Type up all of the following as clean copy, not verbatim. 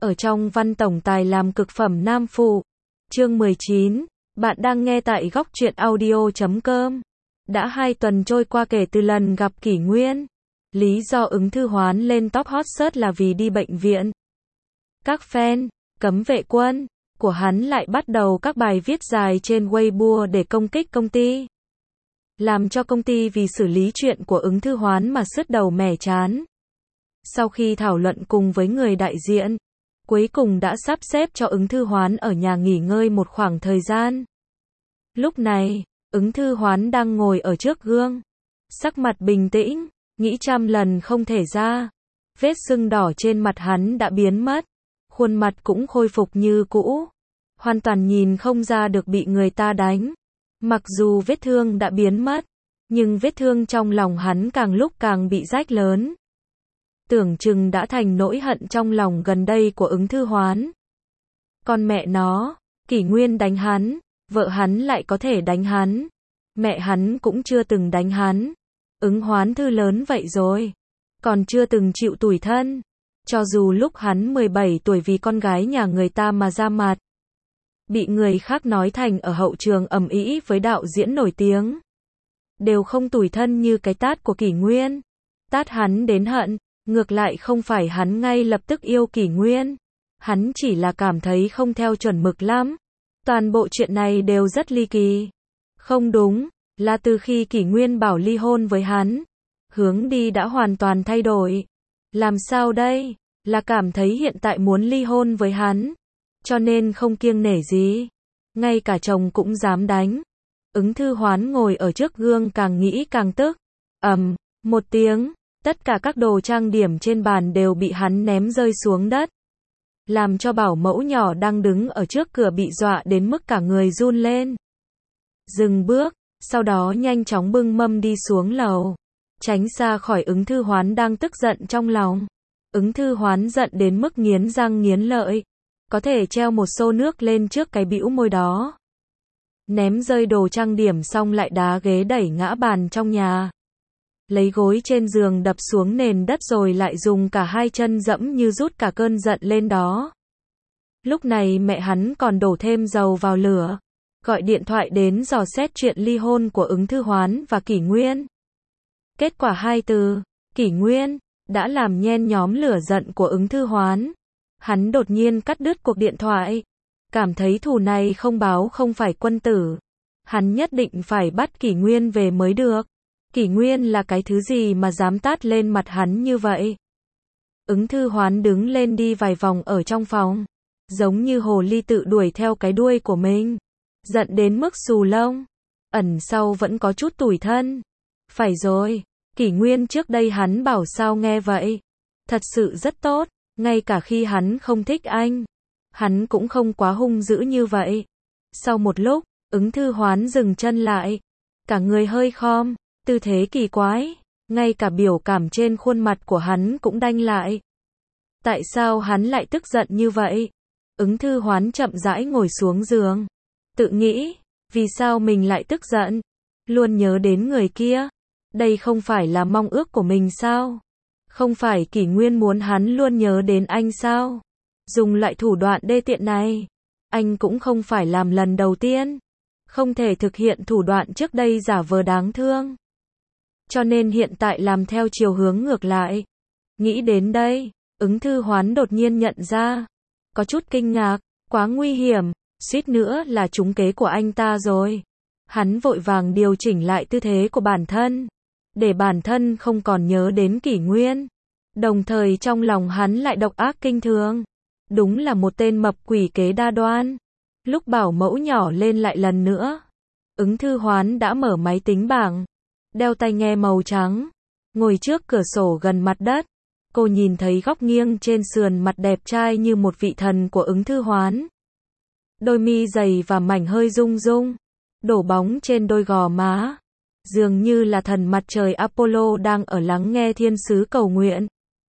ở trong văn tổng tài làm cực phẩm nam phụ. Chương 19, bạn đang nghe tại góc truyện audio.com. Đã 2 tuần trôi qua kể từ lần gặp Kỷ Nguyên. Lý do Ứng Thư Hoán lên top hot search là vì đi bệnh viện. Các fan, cấm vệ quân của hắn lại bắt đầu các bài viết dài trên Weibo để công kích công ty. Làm cho công ty vì xử lý chuyện của Ứng Thư Hoán mà sứt đầu mẻ trán. Sau khi thảo luận cùng với người đại diện, cuối cùng đã sắp xếp cho Ứng Thư Hoán ở nhà nghỉ ngơi một khoảng thời gian. Lúc này, Ứng Thư Hoán đang ngồi ở trước gương, sắc mặt bình tĩnh, nghĩ trăm lần không thể ra. Vết sưng đỏ trên mặt hắn đã biến mất, khuôn mặt cũng khôi phục như cũ, hoàn toàn nhìn không ra được bị người ta đánh. Mặc dù vết thương đã biến mất, nhưng vết thương trong lòng hắn càng lúc càng bị rách lớn. Tưởng chừng đã thành nỗi hận trong lòng gần đây của Ứng Thư Hoán. Con mẹ nó, Kỷ Nguyên đánh hắn, vợ hắn lại có thể đánh hắn. Mẹ hắn cũng chưa từng đánh hắn. Ứng Hoán Thư lớn vậy rồi, còn chưa từng chịu tủi thân. Cho dù lúc hắn 17 tuổi vì con gái nhà người ta mà ra mặt, bị người khác nói thành ở hậu trường ầm ĩ với đạo diễn nổi tiếng, đều không tủi thân như cái tát của Kỷ Nguyên. Tát hắn đến hận, ngược lại không phải hắn ngay lập tức yêu Kỷ Nguyên. Hắn chỉ là cảm thấy không theo chuẩn mực lắm. Toàn bộ chuyện này đều rất ly kỳ. Không đúng, là từ khi Kỷ Nguyên bảo ly hôn với hắn, hướng đi đã hoàn toàn thay đổi. Làm sao đây? Là cảm thấy hiện tại muốn ly hôn với hắn, cho nên không kiêng nể gì. Ngay cả chồng cũng dám đánh. Ứng Thư Hoán ngồi ở trước gương càng nghĩ càng tức. Ầm, một tiếng, tất cả các đồ trang điểm trên bàn đều bị hắn ném rơi xuống đất. Làm cho bảo mẫu nhỏ đang đứng ở trước cửa bị dọa đến mức cả người run lên. Dừng bước, sau đó nhanh chóng bưng mâm đi xuống lầu, tránh xa khỏi Ứng Thư Hoán đang tức giận trong lòng. Ứng Thư Hoán giận đến mức nghiến răng nghiến lợi, có thể treo một xô nước lên trước cái bĩu môi đó. Ném rơi đồ trang điểm xong lại đá ghế đẩy ngã bàn trong nhà. Lấy gối trên giường đập xuống nền đất rồi lại dùng cả hai chân dẫm như rút cả cơn giận lên đó. Lúc này mẹ hắn còn đổ thêm dầu vào lửa, gọi điện thoại đến dò xét chuyện ly hôn của Ứng Thư Hoán và Kỷ Nguyên. Kết quả 2 từ, Kỷ Nguyên, đã làm nhen nhóm lửa giận của Ứng Thư Hoán. Hắn đột nhiên cắt đứt cuộc điện thoại, cảm thấy thù này không báo không phải quân tử. Hắn nhất định phải bắt Kỷ Nguyên về mới được. Kỷ Nguyên là cái thứ gì mà dám tát lên mặt hắn như vậy? Ứng Thư Hoán đứng lên đi vài vòng ở trong phòng, giống như hồ ly tự đuổi theo cái đuôi của mình, giận đến mức xù lông, ẩn sau vẫn có chút tủi thân. Phải rồi, Kỷ Nguyên trước đây hắn bảo sao nghe vậy, thật sự rất tốt, ngay cả khi hắn không thích anh, hắn cũng không quá hung dữ như vậy. Sau một lúc, Ứng Thư Hoán dừng chân lại, cả người hơi khom, tư thế kỳ quái, ngay cả biểu cảm trên khuôn mặt của hắn cũng đanh lại. Tại sao hắn lại tức giận như vậy? Ứng Thư Hoán chậm rãi ngồi xuống giường, tự nghĩ, vì sao mình lại tức giận? Luôn nhớ đến người kia, đây không phải là mong ước của mình sao? Không phải Kỷ Nguyên muốn hắn luôn nhớ đến anh sao? Dùng loại thủ đoạn đê tiện này, anh cũng không phải làm lần đầu tiên. Không thể thực hiện thủ đoạn trước đây giả vờ đáng thương, cho nên hiện tại làm theo chiều hướng ngược lại. Nghĩ đến đây, Ứng Thư Hoán đột nhiên nhận ra, có chút kinh ngạc, quá nguy hiểm, suýt nữa là trúng kế của anh ta rồi. Hắn vội vàng điều chỉnh lại tư thế của bản thân, để bản thân không còn nhớ đến Kỷ Nguyên. Đồng thời trong lòng hắn lại độc ác kinh thường. Đúng là một tên mập quỷ kế đa đoan. Lúc bảo mẫu nhỏ lên lại lần nữa, Ứng Thư Hoán đã mở máy tính bảng, đeo tai nghe màu trắng, ngồi trước cửa sổ gần mặt đất. Cô nhìn thấy góc nghiêng trên sườn mặt đẹp trai như một vị thần của Ứng Thư Hoán. Đôi mi dày và mảnh hơi rung rung, đổ bóng trên đôi gò má, dường như là thần mặt trời Apollo đang ở lắng nghe thiên sứ cầu nguyện.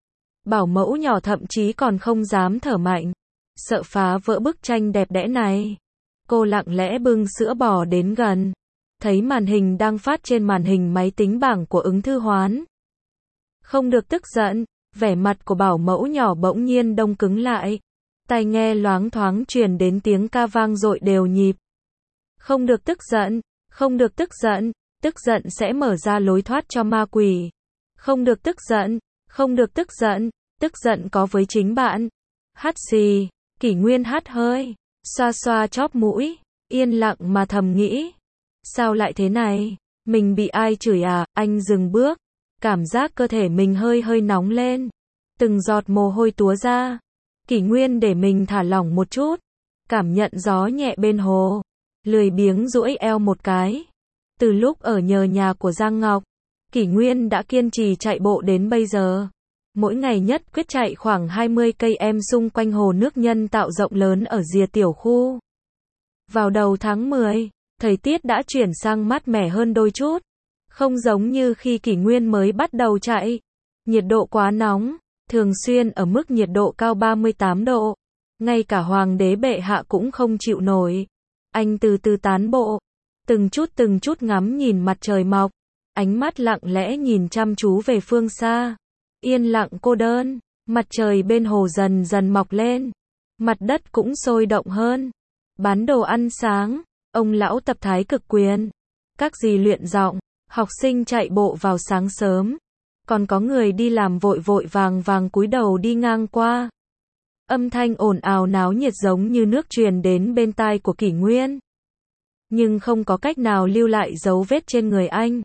Bảo mẫu nhỏ thậm chí còn không dám thở mạnh, sợ phá vỡ bức tranh đẹp đẽ này. Cô lặng lẽ bưng sữa bò đến gần, thấy màn hình đang phát trên màn hình máy tính bảng của Ứng Thư Hoán. Không được tức giận, vẻ mặt của bảo mẫu nhỏ bỗng nhiên đông cứng lại. Tai nghe loáng thoáng truyền đến tiếng ca vang dội đều nhịp. Không được tức giận, không được tức giận, tức giận sẽ mở ra lối thoát cho ma quỷ. Không được tức giận, không được tức giận có với chính bạn. Hắt xì, Kỷ Nguyên hắt hơi, xoa xoa chóp mũi, yên lặng mà thầm nghĩ. Sao lại thế này? Mình bị ai chửi à? Anh dừng bước, cảm giác cơ thể mình hơi hơi nóng lên. Từng giọt mồ hôi túa ra. Kỷ Nguyên để mình thả lỏng một chút, cảm nhận gió nhẹ bên hồ, lười biếng duỗi eo một cái. Từ lúc ở nhờ nhà của Giang Ngọc, Kỷ Nguyên đã kiên trì chạy bộ đến bây giờ. Mỗi ngày nhất quyết chạy khoảng 20 km xung quanh hồ nước nhân tạo rộng lớn ở rìa tiểu khu. Vào đầu tháng 10, thời tiết đã chuyển sang mát mẻ hơn đôi chút. Không giống như khi Kỷ Nguyên mới bắt đầu chạy. Nhiệt độ quá nóng, thường xuyên ở mức nhiệt độ cao 38 độ. Ngay cả hoàng đế bệ hạ cũng không chịu nổi. Anh từ từ tán bộ, từng chút ngắm nhìn mặt trời mọc. Ánh mắt lặng lẽ nhìn chăm chú về phương xa. Yên lặng cô đơn, mặt trời bên hồ dần dần mọc lên. Mặt đất cũng sôi động hơn. Bán đồ ăn sáng, ông lão tập thái cực quyền. Các dì luyện giọng, học sinh chạy bộ vào sáng sớm. Còn có người đi làm vội vội vàng vàng cúi đầu đi ngang qua. Âm thanh ồn ào náo nhiệt giống như nước truyền đến bên tai của Kỷ Nguyên. Nhưng không có cách nào lưu lại dấu vết trên người anh.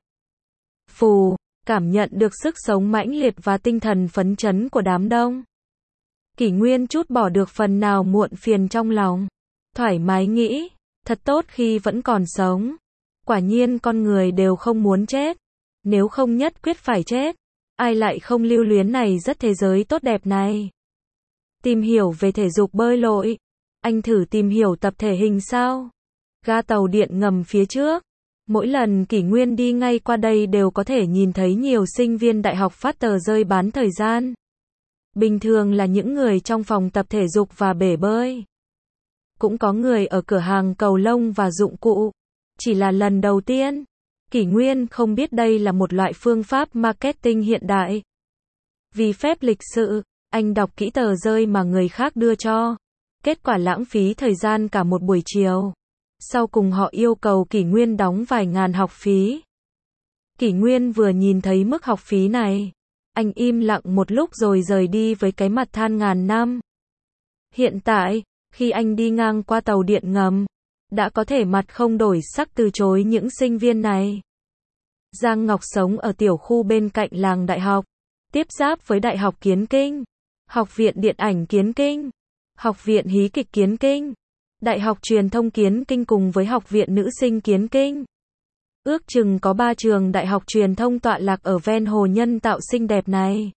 Phù, cảm nhận được sức sống mãnh liệt và tinh thần phấn chấn của đám đông. Kỷ Nguyên trút bỏ được phần nào muộn phiền trong lòng. Thoải mái nghĩ, thật tốt khi vẫn còn sống. Quả nhiên con người đều không muốn chết. Nếu không nhất quyết phải chết. Ai lại không lưu luyến này rất thế giới tốt đẹp này. Tìm hiểu về thể dục bơi lội. Anh thử tìm hiểu tập thể hình sao? Ga tàu điện ngầm phía trước. Mỗi lần Kỷ Nguyên đi ngay qua đây đều có thể nhìn thấy nhiều sinh viên đại học phát tờ rơi bán thời gian. Bình thường là những người trong phòng tập thể dục và bể bơi. Cũng có người ở cửa hàng cầu lông và dụng cụ. Chỉ là lần đầu tiên, Kỷ Nguyên không biết đây là một loại phương pháp marketing hiện đại. Vì phép lịch sự, anh đọc kỹ tờ rơi mà người khác đưa cho. Kết quả lãng phí thời gian cả một buổi chiều. Sau cùng họ yêu cầu Kỷ Nguyên đóng vài ngàn học phí. Kỷ Nguyên vừa nhìn thấy mức học phí này, anh im lặng một lúc rồi rời đi với cái mặt than ngàn năm. Hiện tại, khi anh đi ngang qua tàu điện ngầm, đã có thể mặt không đổi sắc từ chối những sinh viên này. Giang Ngọc sống ở tiểu khu bên cạnh làng đại học, tiếp giáp với Đại học Kiến Kinh, Học viện Điện ảnh Kiến Kinh, Học viện Hí kịch Kiến Kinh, Đại học Truyền thông Kiến Kinh cùng với Học viện Nữ sinh Kiến Kinh. Ước chừng có 3 trường đại học truyền thông tọa lạc ở ven hồ nhân tạo xinh đẹp này.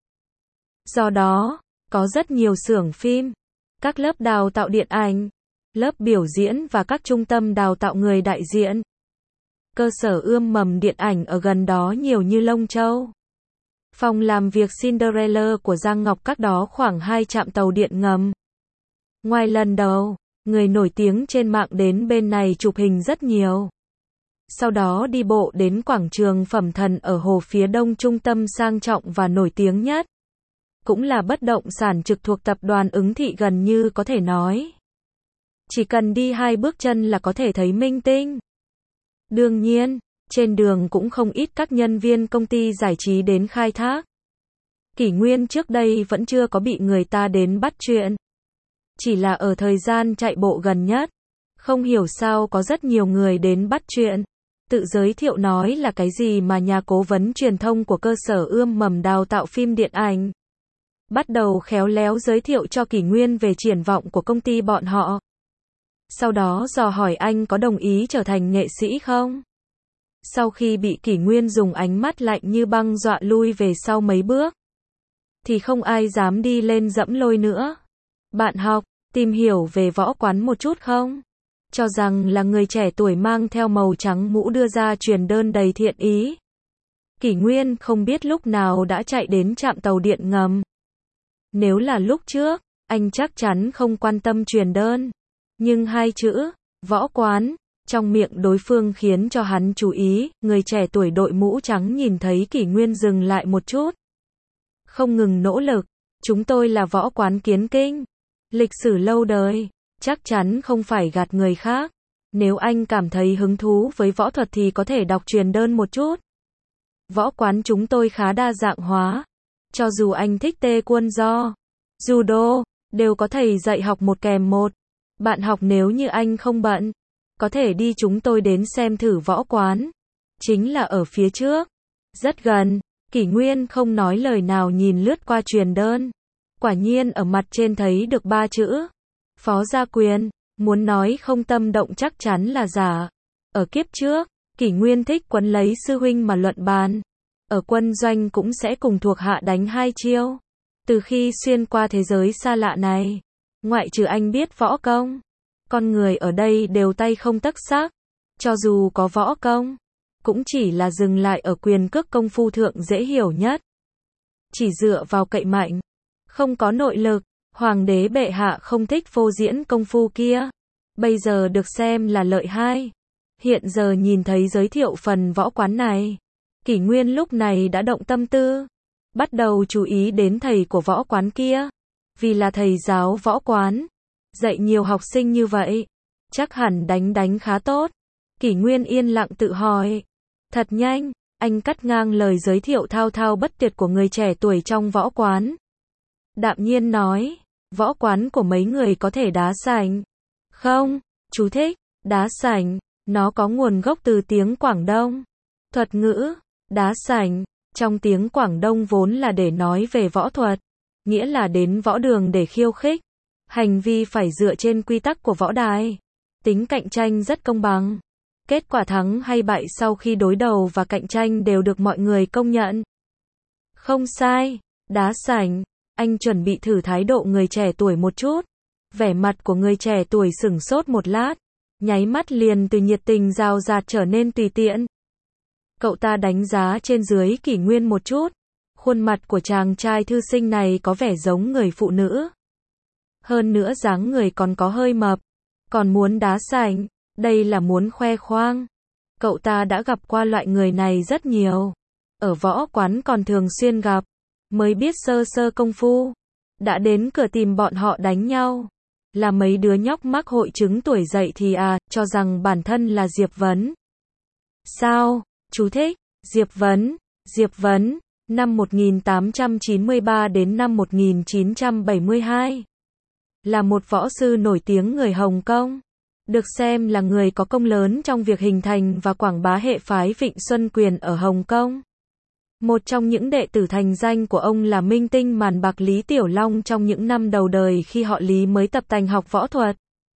Do đó, có rất nhiều xưởng phim, các lớp đào tạo điện ảnh, lớp biểu diễn và các trung tâm đào tạo người đại diện. Cơ sở ươm mầm điện ảnh ở gần đó nhiều như lông châu. Phòng làm việc Cinderella của Giang Ngọc cách đó khoảng 2 trạm tàu điện ngầm. Ngoài lần đầu, người nổi tiếng trên mạng đến bên này chụp hình rất nhiều. Sau đó đi bộ đến quảng trường Phẩm Thần ở hồ phía đông trung tâm sang trọng và nổi tiếng nhất. Cũng là bất động sản trực thuộc tập đoàn Ứng Thị gần như có thể nói. Chỉ cần đi 2 bước chân là có thể thấy minh tinh. Đương nhiên, trên đường cũng không ít các nhân viên công ty giải trí đến khai thác. Kỷ Nguyên trước đây vẫn chưa có bị người ta đến bắt chuyện. Chỉ là ở thời gian chạy bộ gần nhất, không hiểu sao có rất nhiều người đến bắt chuyện. Tự giới thiệu nói là cái gì mà nhà cố vấn truyền thông của cơ sở ươm mầm đào tạo phim điện ảnh. Bắt đầu khéo léo giới thiệu cho Kỷ Nguyên về triển vọng của công ty bọn họ. Sau đó dò hỏi anh có đồng ý trở thành nghệ sĩ không? Sau khi bị Kỷ Nguyên dùng ánh mắt lạnh như băng dọa lui về sau mấy bước, thì không ai dám đi lên dẫm lôi nữa. Bạn học, tìm hiểu về võ quán một chút không? Cho rằng là người trẻ tuổi mang theo màu trắng mũ đưa ra truyền đơn đầy thiện ý. Kỷ Nguyên không biết lúc nào đã chạy đến trạm tàu điện ngầm. Nếu là lúc trước, anh chắc chắn không quan tâm truyền đơn. Nhưng 2 chữ, võ quán, trong miệng đối phương khiến cho hắn chú ý. Người trẻ tuổi đội mũ trắng nhìn thấy Kỷ Nguyên dừng lại một chút. Không ngừng nỗ lực. Chúng tôi là võ quán Kiến Kinh. Lịch sử lâu đời, chắc chắn không phải gạt người khác. Nếu anh cảm thấy hứng thú với võ thuật thì có thể đọc truyền đơn một chút. Võ quán chúng tôi khá đa dạng hóa. Cho dù anh thích taekwondo, judo, đều có thầy dạy học một kèm một. Bạn học nếu như anh không bận, có thể đi chúng tôi đến xem thử võ quán. Chính là ở phía trước. Rất gần. Kỷ Nguyên không nói lời nào nhìn lướt qua truyền đơn. Quả nhiên ở mặt trên thấy được 3 chữ. Phó Gia Quyền, muốn nói không tâm động chắc chắn là giả. Ở kiếp trước, Kỷ Nguyên thích quấn lấy sư huynh mà luận bàn. Ở quân doanh cũng sẽ cùng thuộc hạ đánh 2 chiêu. Từ khi xuyên qua thế giới xa lạ này, ngoại trừ anh biết võ công, con người ở đây đều tay không tấc sắc. Cho dù có võ công, cũng chỉ là dừng lại ở quyền cước công phu thượng dễ hiểu nhất. Chỉ dựa vào cậy mạnh, không có nội lực, hoàng đế bệ hạ không thích phô diễn công phu kia. Bây giờ được xem là lợi hai. Hiện giờ nhìn thấy giới thiệu phần võ quán này, Kỷ Nguyên lúc này đã động tâm tư, bắt đầu chú ý đến thầy của võ quán kia. Vì là thầy giáo võ quán, dạy nhiều học sinh như vậy, chắc hẳn đánh khá tốt. Kỷ Nguyên yên lặng tự hỏi. Thật nhanh, anh cắt ngang lời giới thiệu thao thao bất tuyệt của người trẻ tuổi trong võ quán. Đạm nhiên nói, võ quán của mấy người có thể đá sảnh. Không, chú thích, đá sảnh, nó có nguồn gốc từ tiếng Quảng Đông. Thuật ngữ, đá sảnh, trong tiếng Quảng Đông vốn là để nói về võ thuật, nghĩa là đến võ đường để khiêu khích. Hành vi phải dựa trên quy tắc của võ đài. Tính cạnh tranh rất công bằng. Kết quả thắng hay bại sau khi đối đầu và cạnh tranh đều được mọi người công nhận. Không sai, đá sảnh, anh chuẩn bị thử thái độ người trẻ tuổi một chút. Vẻ mặt của người trẻ tuổi sửng sốt một lát, nháy mắt liền từ nhiệt tình rào rạt trở nên tùy tiện. Cậu ta đánh giá trên dưới Kỷ Nguyên một chút. Khuôn mặt của chàng trai thư sinh này có vẻ giống người phụ nữ. Hơn nữa dáng người còn có hơi mập. Còn muốn đá sảnh, đây là muốn khoe khoang. Cậu ta đã gặp qua loại người này rất nhiều. Ở võ quán còn thường xuyên gặp. Mới biết sơ sơ công phu. Đã đến cửa tìm bọn họ đánh nhau. Là mấy đứa nhóc mắc hội chứng tuổi dậy thì cho rằng bản thân là Diệp Vấn. Sao? Chú thích. Diệp Vấn, năm 1893 đến năm 1972. Là một võ sư nổi tiếng người Hồng Kông. Được xem là người có công lớn trong việc hình thành và quảng bá hệ phái Vịnh Xuân Quyền ở Hồng Kông. Một trong những đệ tử thành danh của ông là minh tinh màn bạc Lý Tiểu Long trong những năm đầu đời khi họ Lý mới tập tành học võ thuật.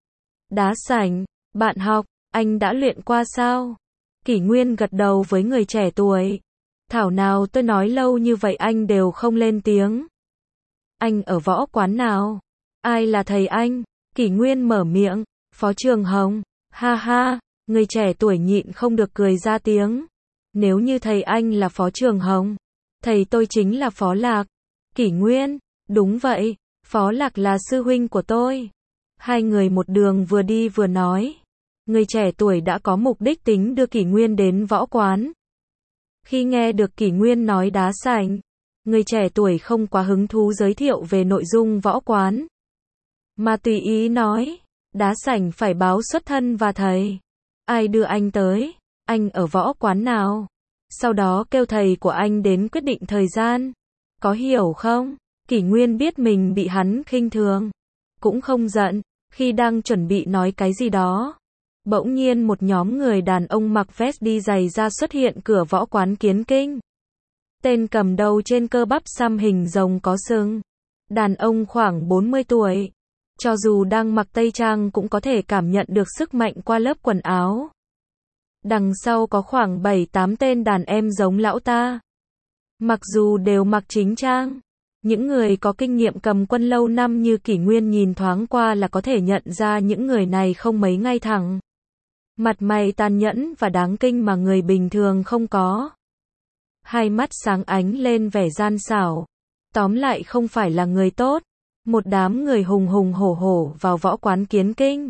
Đá sảnh, bạn học, anh đã luyện qua sao? Kỷ Nguyên gật đầu với người trẻ tuổi. Thảo nào tôi nói lâu như vậy anh đều không lên tiếng. Anh ở võ quán nào? Ai là thầy anh? Kỷ Nguyên mở miệng. Phó Trường Hồng. Ha ha, người trẻ tuổi nhịn không được cười ra tiếng. Nếu như thầy anh là Phó Trường Hồng, thầy tôi chính là Phó Lạc. Kỷ Nguyên. Đúng vậy, Phó Lạc là sư huynh của tôi. Hai người một đường vừa đi vừa nói. Người trẻ tuổi đã có mục đích tính đưa Kỷ Nguyên đến võ quán. Khi nghe được Kỷ Nguyên nói đá sảnh, người trẻ tuổi không quá hứng thú giới thiệu về nội dung võ quán, mà tùy ý nói, đá sảnh phải báo xuất thân và thầy. Ai đưa anh tới? Anh ở võ quán nào? Sau đó kêu thầy của anh đến quyết định thời gian. Có hiểu không? Kỷ Nguyên biết mình bị hắn khinh thường. Cũng không giận, khi đang chuẩn bị nói cái gì đó. Bỗng nhiên một nhóm người đàn ông mặc vest đi giày ra xuất hiện cửa võ quán Kiến Kinh. Tên cầm đầu trên cơ bắp xăm hình rồng có sừng. Đàn ông khoảng 40 tuổi. Cho dù đang mặc tây trang cũng có thể cảm nhận được sức mạnh qua lớp quần áo. Đằng sau có khoảng 7-8 tên đàn em giống lão ta. Mặc dù đều mặc chính trang, những người có kinh nghiệm cầm quân lâu năm như Kỷ Nguyên nhìn thoáng qua là có thể nhận ra những người này không mấy ngay thẳng. Mặt mày tàn nhẫn và đáng kinh mà người bình thường không có. Hai mắt sáng ánh lên vẻ gian xảo. Tóm lại không phải là người tốt. Một đám người hùng hùng hổ hổ vào võ quán Kiến Kinh.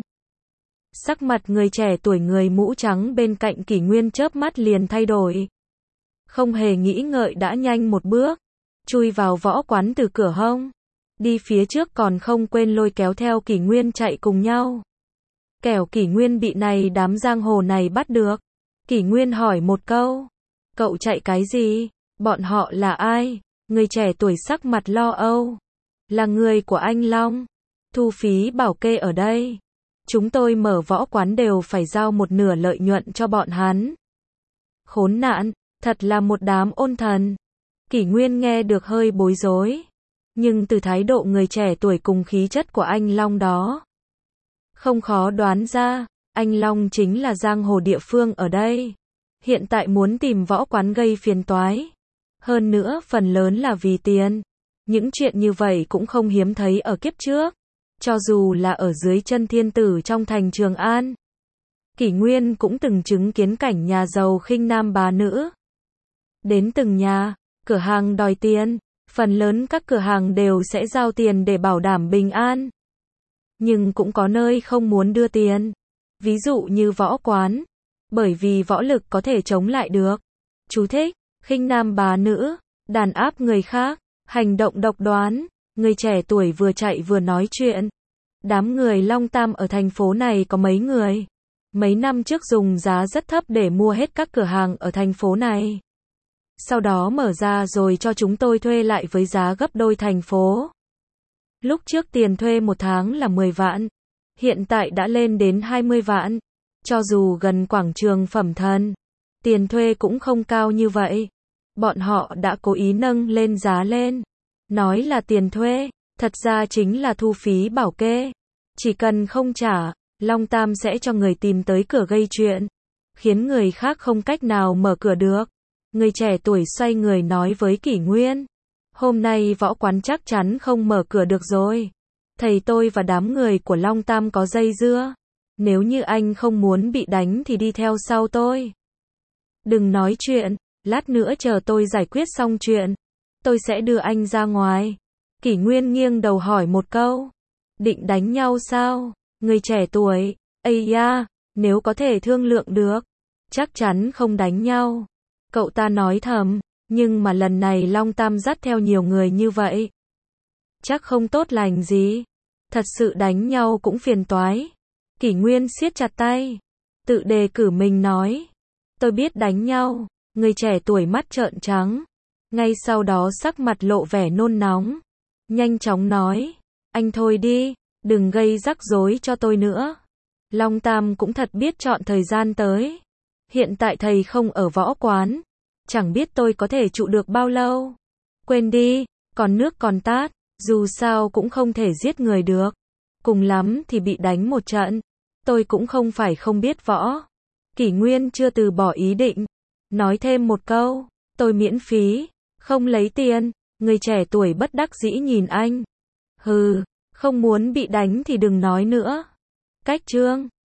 Sắc mặt người trẻ tuổi người mũ trắng bên cạnh Kỷ Nguyên chớp mắt liền thay đổi. Không hề nghĩ ngợi đã nhanh một bước, chui vào võ quán từ cửa hông. đi phía trước còn không quên lôi kéo theo Kỷ Nguyên chạy cùng nhau. Kẻo Kỷ Nguyên bị này đám giang hồ này bắt được. Kỷ Nguyên hỏi một câu. Cậu chạy cái gì? Bọn họ là ai? Người trẻ tuổi sắc mặt lo âu. Là người của anh Long. Thu phí bảo kê ở đây. Chúng tôi mở võ quán đều phải giao một nửa lợi nhuận cho bọn hắn. Khốn nạn, thật là một đám ôn thần. Kỷ Nguyên nghe được hơi bối rối. Nhưng từ thái độ người trẻ tuổi cùng khí chất của anh Long đó, không khó đoán ra, anh Long chính là giang hồ địa phương ở đây. Hiện tại muốn tìm võ quán gây phiền toái. Hơn nữa phần lớn là vì tiền. Những chuyện như vậy cũng không hiếm thấy ở kiếp trước. Cho dù là ở dưới chân thiên tử trong thành Trường An. Kỷ Nguyên cũng từng chứng kiến cảnh nhà giàu khinh nam bá nữ. Đến từng nhà, cửa hàng đòi tiền. Phần lớn các cửa hàng đều sẽ giao tiền để bảo đảm bình an. Nhưng cũng có nơi không muốn đưa tiền. Ví dụ như võ quán. Bởi vì võ lực có thể chống lại được. Chú thích, khinh nam bá nữ, đàn áp người khác, hành động độc đoán. Người trẻ tuổi vừa chạy vừa nói chuyện. Đám người Long Tam ở thành phố này có mấy người. Mấy năm trước dùng giá rất thấp để mua hết các cửa hàng ở thành phố này. Sau đó mở ra rồi cho chúng tôi thuê lại với giá gấp đôi thành phố. Lúc trước tiền thuê một tháng là 10 vạn. Hiện tại đã lên đến 20 vạn. Cho dù gần quảng trường Phẩm Thần, tiền thuê cũng không cao như vậy. Bọn họ đã cố ý nâng lên giá lên. Nói là tiền thuê, thật ra chính là thu phí bảo kê. Chỉ cần không trả, Long Tam sẽ cho người tìm tới cửa gây chuyện. Khiến người khác không cách nào mở cửa được. Người trẻ tuổi xoay người nói với Kỷ Nguyên. Hôm nay võ quán chắc chắn không mở cửa được rồi. Thầy tôi và đám người của Long Tam có dây dưa. Nếu như anh không muốn bị đánh thì đi theo sau tôi. Đừng nói chuyện, lát nữa chờ tôi giải quyết xong chuyện. Tôi sẽ đưa anh ra ngoài. Kỷ Nguyên nghiêng đầu hỏi một câu. Định đánh nhau sao? Người trẻ tuổi, ây da, nếu có thể thương lượng được, chắc chắn không đánh nhau. Cậu ta nói thầm, nhưng mà lần này Long Tam dắt theo nhiều người như vậy. Chắc không tốt lành gì. Thật sự đánh nhau cũng phiền toái. Kỷ Nguyên siết chặt tay. Tự đề cử mình nói. Tôi biết đánh nhau. Người trẻ tuổi mắt trợn trắng. Ngay sau đó sắc mặt lộ vẻ nôn nóng. Nhanh chóng nói. Anh thôi đi, đừng gây rắc rối cho tôi nữa. Long Tam cũng thật biết chọn thời gian tới. Hiện tại thầy không ở võ quán. Chẳng biết tôi có thể trụ được bao lâu. Quên đi, còn nước còn tát. Dù sao cũng không thể giết người được. Cùng lắm thì bị đánh một trận. Tôi cũng không phải không biết võ. Kỷ Nguyên chưa từ bỏ ý định. Nói thêm một câu. Tôi miễn phí. Không lấy tiền. Người trẻ tuổi bất đắc dĩ nhìn anh. Hừ, không muốn bị đánh thì đừng nói nữa. Cách chương